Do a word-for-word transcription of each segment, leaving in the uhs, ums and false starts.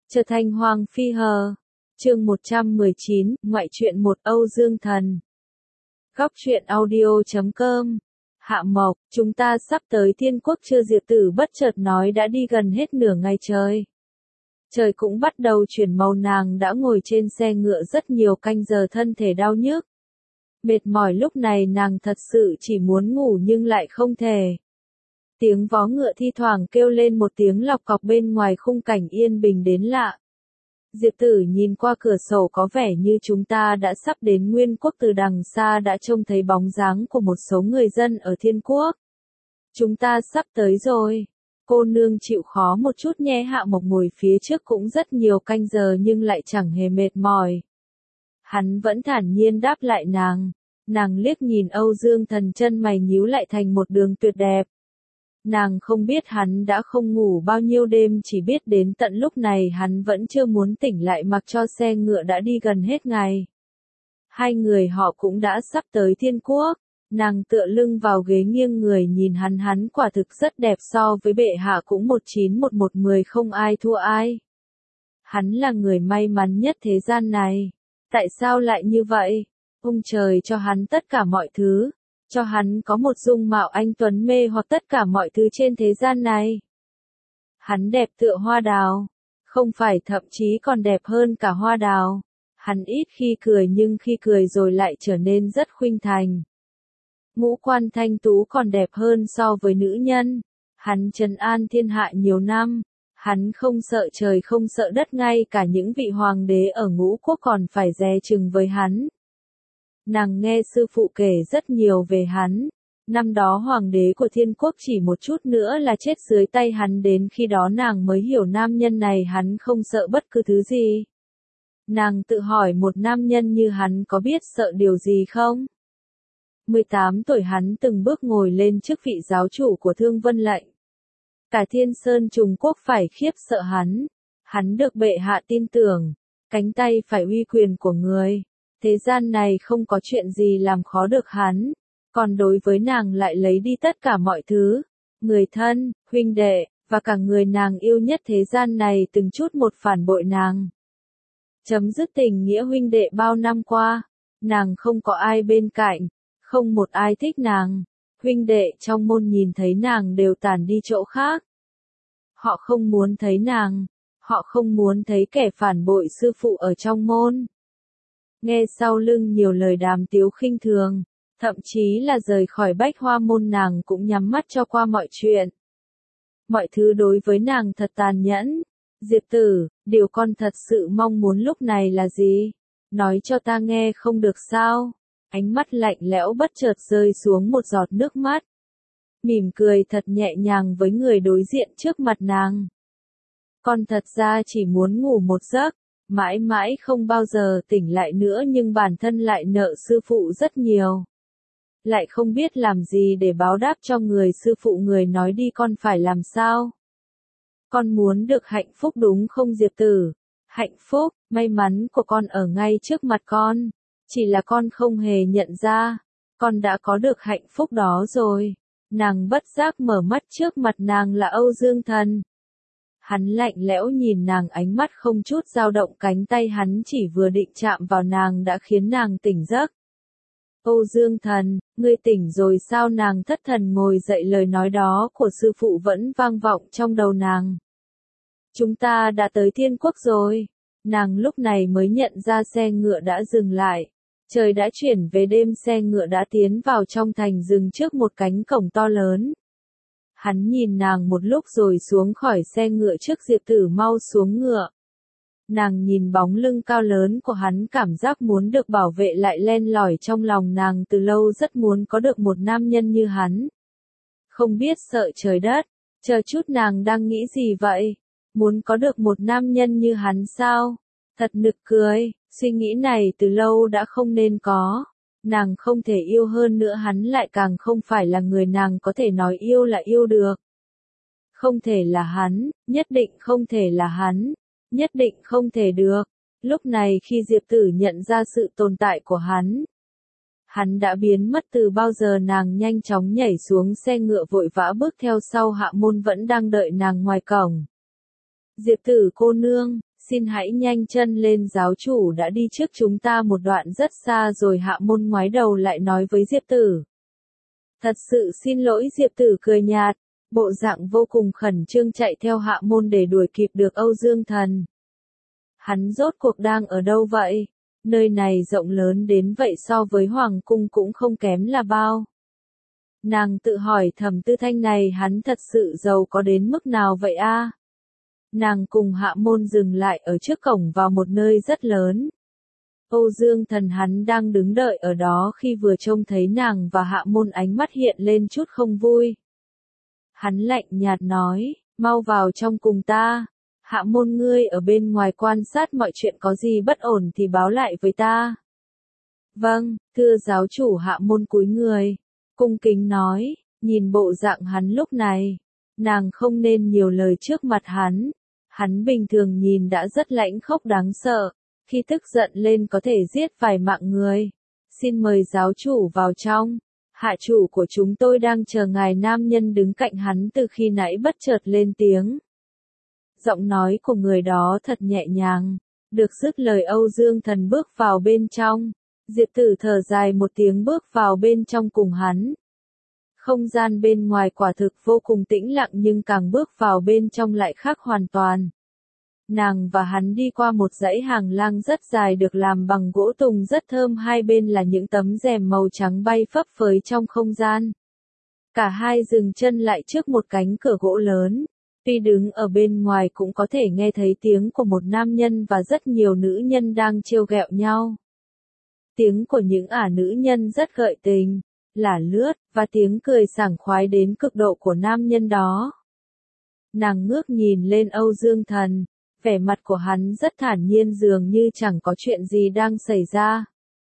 Trở thành Hoàng Phi hờ. Chương một trăm mười chín, ngoại truyện một Âu Dương Thần. Góc truyện audio chấm com. Hạ Mộc, chúng ta sắp tới Thiên Quốc chưa? Diệp Tử bất chợt nói đã đi gần hết nửa ngày trời. Trời cũng bắt đầu chuyển màu, nàng đã ngồi trên xe ngựa rất nhiều canh giờ, thân thể đau nhức. Mệt mỏi, lúc này nàng thật sự chỉ muốn ngủ nhưng lại không thể. Tiếng vó ngựa thi thoảng kêu lên một tiếng lọc cọc, bên ngoài khung cảnh yên bình đến lạ. Diệp Tử nhìn qua cửa sổ, có vẻ như chúng ta đã sắp đến Nguyên Quốc. Từ đằng xa đã trông thấy bóng dáng của một số người dân ở Thiên Quốc. Chúng ta sắp tới rồi. Cô nương chịu khó một chút nhé. Hạ Mộc ngồi phía trước cũng rất nhiều canh giờ nhưng lại chẳng hề mệt mỏi. Hắn vẫn thản nhiên đáp lại nàng. Nàng liếc nhìn Âu Dương Thần, chân mày nhíu lại thành một đường tuyệt đẹp. Nàng không biết hắn đã không ngủ bao nhiêu đêm, chỉ biết đến tận lúc này hắn vẫn chưa muốn tỉnh lại, mặc cho xe ngựa đã đi gần hết ngày. Hai người họ cũng đã sắp tới Thiên Quốc. Nàng tựa lưng vào ghế nghiêng người nhìn hắn, hắn quả thực rất đẹp, so với bệ hạ cũng một chín một một mười, không ai thua ai. Hắn là người may mắn nhất thế gian này. Tại sao lại như vậy? Ông trời cho hắn tất cả mọi thứ. Cho hắn có một dung mạo anh tuấn mê hoặc tất cả mọi thứ trên thế gian này. Hắn đẹp tựa hoa đào. Không phải, thậm chí còn đẹp hơn cả hoa đào. Hắn ít khi cười nhưng khi cười rồi lại trở nên rất khuynh thành. Ngũ quan thanh tú còn đẹp hơn so với nữ nhân. Hắn trấn an thiên hạ nhiều năm. Hắn không sợ trời không sợ đất, ngay cả những vị hoàng đế ở Ngũ Quốc còn phải dè chừng với hắn. Nàng nghe sư phụ kể rất nhiều về hắn. Năm đó hoàng đế của Thiên Quốc chỉ một chút nữa là chết dưới tay hắn, đến khi đó nàng mới hiểu nam nhân này hắn không sợ bất cứ thứ gì. Nàng tự hỏi, một nam nhân như hắn có biết sợ điều gì không? mười tám tuổi hắn từng bước ngồi lên chức vị giáo chủ của Thương Vân Lệnh. Cả Thiên Sơn Trùng Quốc phải khiếp sợ hắn. Hắn được bệ hạ tin tưởng, cánh tay phải uy quyền của người. Thế gian này không có chuyện gì làm khó được hắn. Còn đối với nàng lại lấy đi tất cả mọi thứ. Người thân, huynh đệ, và cả người nàng yêu nhất thế gian này từng chút một phản bội nàng. Chấm dứt tình nghĩa huynh đệ bao năm qua. Nàng không có ai bên cạnh. Không một ai thích nàng. Huynh đệ trong môn nhìn thấy nàng đều tản đi chỗ khác. Họ không muốn thấy nàng. Họ không muốn thấy kẻ phản bội sư phụ ở trong môn. Nghe sau lưng nhiều lời đàm tiếu khinh thường, thậm chí là rời khỏi Bách Hoa môn, nàng cũng nhắm mắt cho qua mọi chuyện. Mọi thứ đối với nàng thật tàn nhẫn. Diệp Tử, điều con thật sự mong muốn lúc này là gì? Nói cho ta nghe không được sao? Ánh mắt lạnh lẽo bất chợt rơi xuống một giọt nước mắt. Mỉm cười thật nhẹ nhàng với người đối diện trước mặt nàng. Con thật ra chỉ muốn ngủ một giấc. Mãi mãi không bao giờ tỉnh lại nữa, nhưng bản thân lại nợ sư phụ rất nhiều. Lại không biết làm gì để báo đáp cho người sư phụ. Người nói đi, con phải làm sao? Con muốn được hạnh phúc đúng không Diệp Tử? Hạnh phúc, may mắn của con ở ngay trước mặt con. Chỉ là con không hề nhận ra. Con đã có được hạnh phúc đó rồi. Nàng bất giác mở mắt, trước mặt nàng là Âu Dương Thần. Hắn lạnh lẽo nhìn nàng, ánh mắt không chút dao động, cánh tay hắn chỉ vừa định chạm vào nàng đã khiến nàng tỉnh giấc. Âu Dương Thần, ngươi tỉnh rồi sao? Nàng thất thần ngồi dậy, lời nói đó của sư phụ vẫn vang vọng trong đầu nàng. Chúng ta đã tới Thiên Quốc rồi. Nàng lúc này mới nhận ra xe ngựa đã dừng lại. Trời đã chuyển về đêm, xe ngựa đã tiến vào trong thành, dừng trước một cánh cổng to lớn. Hắn nhìn nàng một lúc rồi xuống khỏi xe ngựa trước. Diệp Tử, mau xuống ngựa. Nàng nhìn bóng lưng cao lớn của hắn, cảm giác muốn được bảo vệ lại len lỏi trong lòng nàng, từ lâu rất muốn có được một nam nhân như hắn. Không biết sợ trời đất, chờ chút, nàng đang nghĩ gì vậy? Muốn có được một nam nhân như hắn sao? Thật nực cười, suy nghĩ này từ lâu đã không nên có. Nàng không thể yêu, hơn nữa hắn lại càng không phải là người nàng có thể nói yêu là yêu được. Không thể là hắn, nhất định không thể là hắn, nhất định không thể được. Lúc này khi Diệp Tử nhận ra sự tồn tại của hắn, hắn đã biến mất từ bao giờ. Nàng nhanh chóng nhảy xuống xe ngựa, vội vã bước theo sau. Hạ Môn vẫn đang đợi nàng ngoài cổng. Diệp Tử cô nương, Xin hãy nhanh chân lên, giáo chủ đã đi trước chúng ta một đoạn rất xa rồi. Hạ môn ngoái đầu lại nói với Diệp Tử. Thật sự xin lỗi. Diệp Tử cười nhạt, bộ dạng vô cùng khẩn trương chạy theo Hạ môn để đuổi kịp được Âu Dương Thần. Hắn rốt cuộc đang ở đâu vậy? Nơi này rộng lớn đến vậy, so với Hoàng cung cũng không kém là bao. Nàng tự hỏi Thẩm Tư Thanh này hắn thật sự giàu có đến mức nào vậy a? À? Nàng cùng Hạ môn dừng lại ở trước cổng vào một nơi rất lớn. Âu Dương Thần hắn đang đứng đợi ở đó, khi vừa trông thấy nàng và Hạ môn ánh mắt hiện lên chút không vui. Hắn lạnh nhạt nói, mau vào trong cùng ta. Hạ môn, ngươi ở bên ngoài quan sát mọi chuyện, có gì bất ổn thì báo lại với ta. Vâng, thưa giáo chủ. Hạ môn cúi người, cung kính nói, nhìn bộ dạng hắn lúc này, nàng không nên nhiều lời trước mặt hắn. Hắn bình thường nhìn đã rất lãnh khốc đáng sợ, khi tức giận lên có thể giết vài mạng người. Xin mời giáo chủ vào trong. Hạ chủ của chúng tôi đang chờ ngài. Nam nhân đứng cạnh hắn từ khi nãy bất chợt lên tiếng. Giọng nói của người đó thật nhẹ nhàng. Được dứt lời, Âu Dương Thần bước vào bên trong. Diệp Tử thở dài một tiếng bước vào bên trong cùng hắn. Không gian bên ngoài quả thực vô cùng tĩnh lặng, nhưng càng bước vào bên trong lại khác hoàn toàn. Nàng và hắn đi qua một dãy hàng lang rất dài được làm bằng gỗ tùng rất thơm, hai bên là những tấm rèm màu trắng bay phấp phới trong không gian. Cả hai dừng chân lại trước một cánh cửa gỗ lớn. Tuy đứng ở bên ngoài cũng có thể nghe thấy tiếng của một nam nhân và rất nhiều nữ nhân đang trêu ghẹo nhau. Tiếng của những ả nữ nhân rất gợi tình, lả lướt, và tiếng cười sảng khoái đến cực độ của nam nhân đó. Nàng ngước nhìn lên Âu Dương Thần, vẻ mặt của hắn rất thản nhiên, dường như chẳng có chuyện gì đang xảy ra.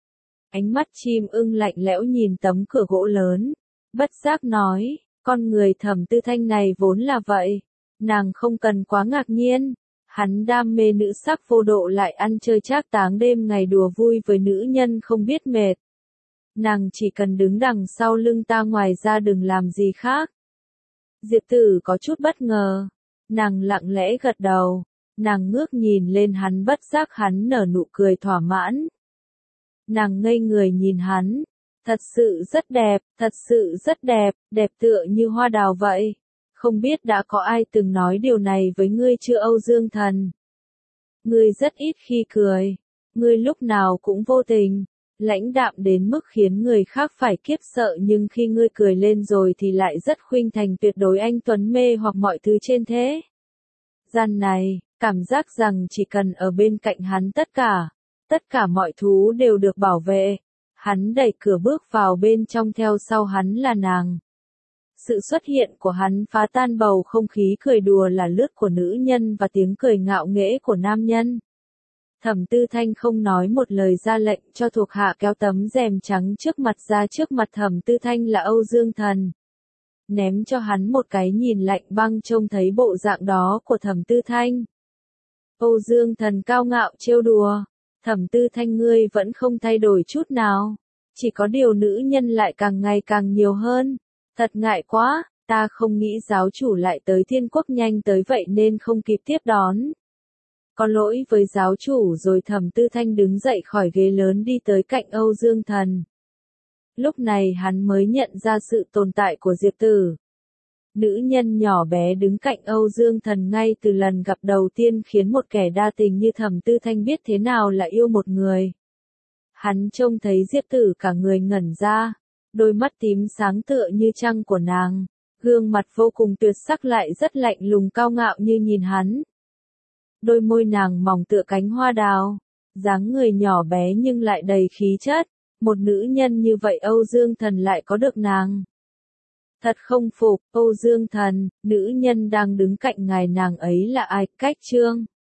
Ánh mắt chim ưng lạnh lẽo nhìn tấm cửa gỗ lớn, bất giác nói, con người Thẩm Tư Thanh này vốn là vậy. Nàng không cần quá ngạc nhiên, hắn đam mê nữ sắc vô độ, lại ăn chơi trác táng, đêm ngày đùa vui với nữ nhân không biết mệt. Nàng chỉ cần đứng đằng sau lưng ta, ngoài ra đừng làm gì khác. Diệp Tử có chút bất ngờ, nàng lặng lẽ gật đầu, nàng ngước nhìn lên hắn, bất giác hắn nở nụ cười thỏa mãn. Nàng ngây người nhìn hắn, thật sự rất đẹp, thật sự rất đẹp, đẹp tựa như hoa đào vậy. Không biết đã có ai từng nói điều này với ngươi chưa Âu Dương Thần? Ngươi rất ít khi cười, ngươi lúc nào cũng vô tình, lãnh đạm đến mức khiến người khác phải kiếp sợ, nhưng khi ngươi cười lên rồi thì lại rất khuynh thành, tuyệt đối anh tuấn mê hoặc mọi thứ trên thế gian này, cảm giác rằng chỉ cần ở bên cạnh hắn tất cả, tất cả mọi thú đều được bảo vệ. Hắn đẩy cửa bước vào bên trong, theo sau hắn là nàng. Sự xuất hiện của hắn phá tan bầu không khí cười đùa là lướt của nữ nhân và tiếng cười ngạo nghễ của nam nhân. Thẩm Tư Thanh không nói một lời, ra lệnh cho thuộc hạ kéo tấm rèm trắng trước mặt ra. Trước mặt Thẩm Tư Thanh là Âu Dương Thần. Ném cho hắn một cái nhìn lạnh băng, trông thấy bộ dạng đó của Thẩm Tư Thanh. Âu Dương Thần cao ngạo trêu đùa, Thẩm Tư Thanh, ngươi vẫn không thay đổi chút nào. Chỉ có điều nữ nhân lại càng ngày càng nhiều hơn. Thật ngại quá, ta không nghĩ giáo chủ lại tới Thiên Quốc nhanh tới vậy nên không kịp tiếp đón. Có lỗi với giáo chủ rồi. Thẩm Tư Thanh đứng dậy khỏi ghế lớn đi tới cạnh Âu Dương Thần. Lúc này hắn mới nhận ra sự tồn tại của Diệp Tử. Nữ nhân nhỏ bé đứng cạnh Âu Dương Thần ngay từ lần gặp đầu tiên khiến một kẻ đa tình như Thẩm Tư Thanh biết thế nào là yêu một người. Hắn trông thấy Diệp Tử cả người ngẩn ra, đôi mắt tím sáng tựa như trăng của nàng, gương mặt vô cùng tuyệt sắc lại rất lạnh lùng cao ngạo như nhìn hắn. Đôi môi nàng mỏng tựa cánh hoa đào, dáng người nhỏ bé nhưng lại đầy khí chất, một nữ nhân như vậy Âu Dương Thần lại có được nàng. Thật không phục, Âu Dương Thần, nữ nhân đang đứng cạnh ngài nàng ấy là ai? Cách Trương.